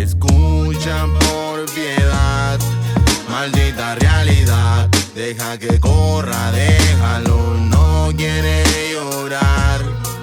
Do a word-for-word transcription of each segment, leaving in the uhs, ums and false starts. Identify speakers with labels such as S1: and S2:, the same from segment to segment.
S1: escuchan por piedad. Maldita realidad, deja que corra, déjalo. No quiere llorar,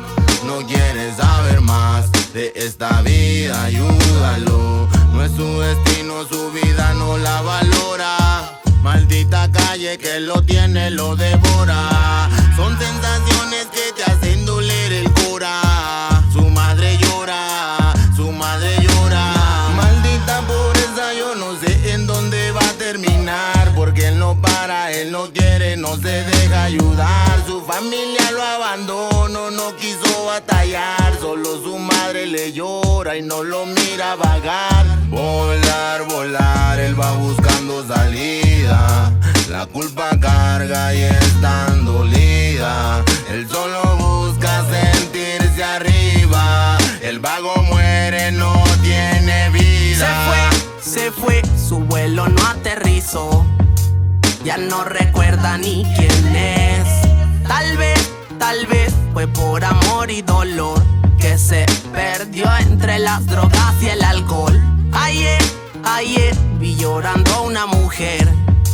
S1: no quiere saber más de esta vida, ayúdalo. No es su destino, su vida no la valora. Maldita calle que lo tiene, lo devora. Son sensaciones que te hacen doler el cora. Su madre llora, su madre llora. Maldita pobreza, yo no sé en dónde va a terminar. Porque él no para, él no quiere, no se deja ayudar. Su familia lo abandonó, no quiso batallar. Solo su madre le llora y no lo mira vagar. Volar, volar, él va buscando salida. La culpa carga y está dolida. Él solo busca sentirse arriba. El vago muere, no tiene vida.
S2: Se fue, se fue, su vuelo no aterrizó. Ya no recuerda ni quién es. Tal vez, tal vez fue por amor y dolor que se perdió entre las drogas y el alcohol. Ayer, ayer vi llorando a una mujer.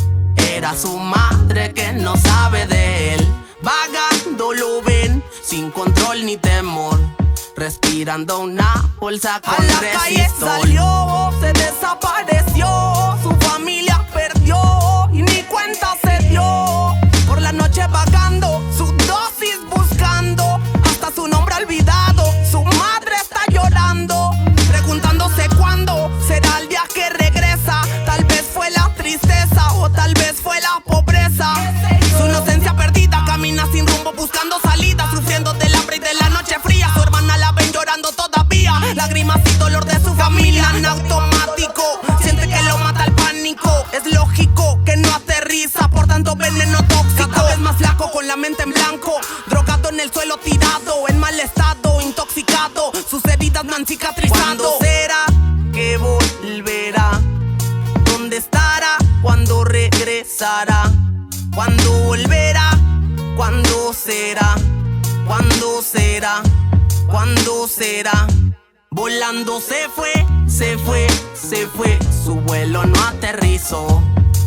S2: Era su madre que no sabe de él. Vagando lo ven, sin control ni temor. Respirando una bolsa con resistol. A la calle salió, se desapareció. Su familia perdió y ni cuenta se dio. Por la noche vagando, su dosis buscando. Hasta su nombre olvidado, su madre está llorando. Preguntándose cuándo será el día que regresa. Tal vez fue la tristeza o tal vez fue la pobreza. Su inocencia perdida, camina sin rumbo buscando salida. Sufriendo del hambre y de la noche fría. Su hermana la ven llorando todavía. Lágrimas y dolor de su familia en automático. Siente que lo mata el pánico. Es lógico que no aterriza por tanto veneno tóxico. Cada vez más flaco con la mente en blanco. Drogado en el suelo tirado. En mal estado, intoxicado. Sus heridas no han cicatrizado. ¿Cuándo será que volverá? ¿Dónde estará? ¿Cuándo regresará? ¿Cuándo volverá? ¿Cuándo será? ¿Cuándo será? ¿Cuándo será? Volando se fue, se fue, se fue. Su vuelo no aterrizó.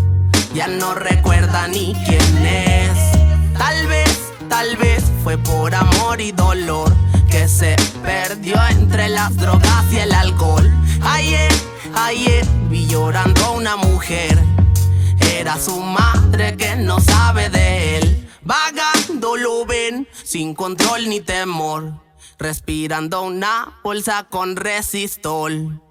S2: Ya no recuerda ni quién es. Tal vez, tal vez fue por amor y dolor que se perdió entre las drogas y el alcohol. Ayer, ayer vi llorando a una mujer. Era su madre que no sabe de él. Vagando lo ven, sin control ni temor. Respirando una bolsa con resistol.